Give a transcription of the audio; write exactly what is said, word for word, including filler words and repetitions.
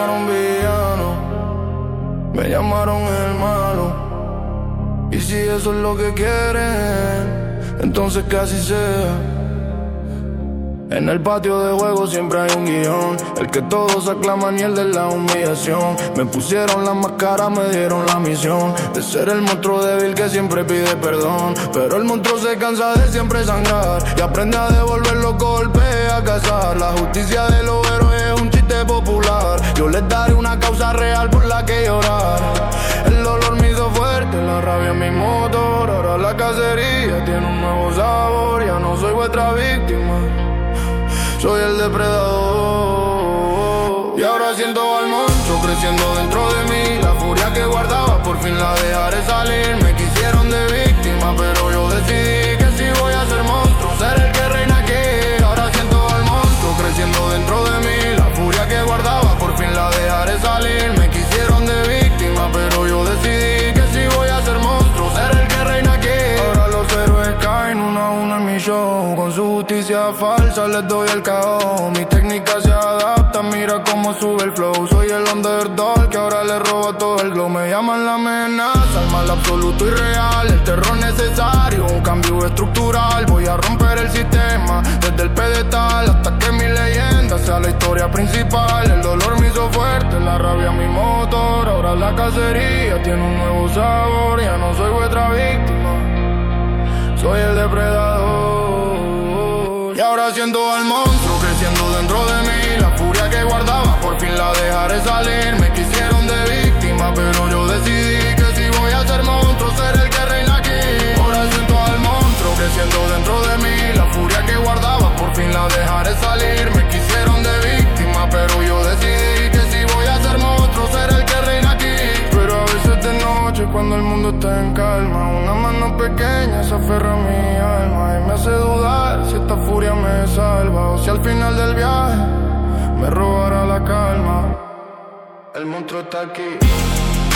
llamaron villano, me llamaron el malo. Y si eso es lo que quieren, entonces que así sea. En el patio de juego siempre hay un guión, el que todos aclaman y el de la humillación. Me pusieron la máscara, me dieron la misión de ser el monstruo débil que siempre pide perdón. Pero el monstruo se cansa de siempre sangrar y aprende a devolver los golpes a cazar. La justicia de los héroes es un chiste popular. Yo les daré una causa real por la que llorar. El dolor me hizo fuerte, la rabia mi motor. Ahora la cacería tiene un nuevo sabor. Ya no soy vuestra víctima, soy el depredador. Y ahora siento al monstruo creciendo dentro de mí. La furia que guardaba por fin la dejaré salir. Me quisieron de víctima, pero yo decidí que si voy a ser monstruo, ser el que reina aquí. Ahora siento al monstruo creciendo dentro de mí. La furia que guardaba por fin la dejaré salir. Me quisieron de víctima, pero yo decidí que si voy a ser monstruo, ser el que reina aquí. Ahora los héroes caen uno a uno en mi show. Con su justicia falsa les doy el caos. Mi técnica se adapta, mira cómo sube el flow. Soy el underdog que ahora le roba todo el glow. Me llaman la amenaza, el mal absoluto y real. El terror necesario, un cambio estructural. Voy a romper el sistema desde el pedestal hasta que mi leyenda sea la historia principal. El dolor me hizo fuerte, la rabia mi motor. Ahora la cacería tiene un nuevo sabor. Ya no soy vuestra víctima, soy el depredador. Y ahora siento al monstruo creciendo dentro de mí. La furia que guardaba por fin la dejaré salir. Me quisieron de víctima, pero yo decidí que si voy a ser monstruo, ser el que reina aquí. Ahora siento al monstruo creciendo dentro de mí. La furia que guardaba por fin la dejaré salir. Me quisieron de víctima, pero yo decidí que si voy a ser monstruo, ser el que reina aquí. Pero a veces de noche cuando el mundo está en calma, una mano pequeña se aferra a mi alma y me hace dudar si esta furia me salva o si al final del viaje me robará la calma. El monstruo está aquí.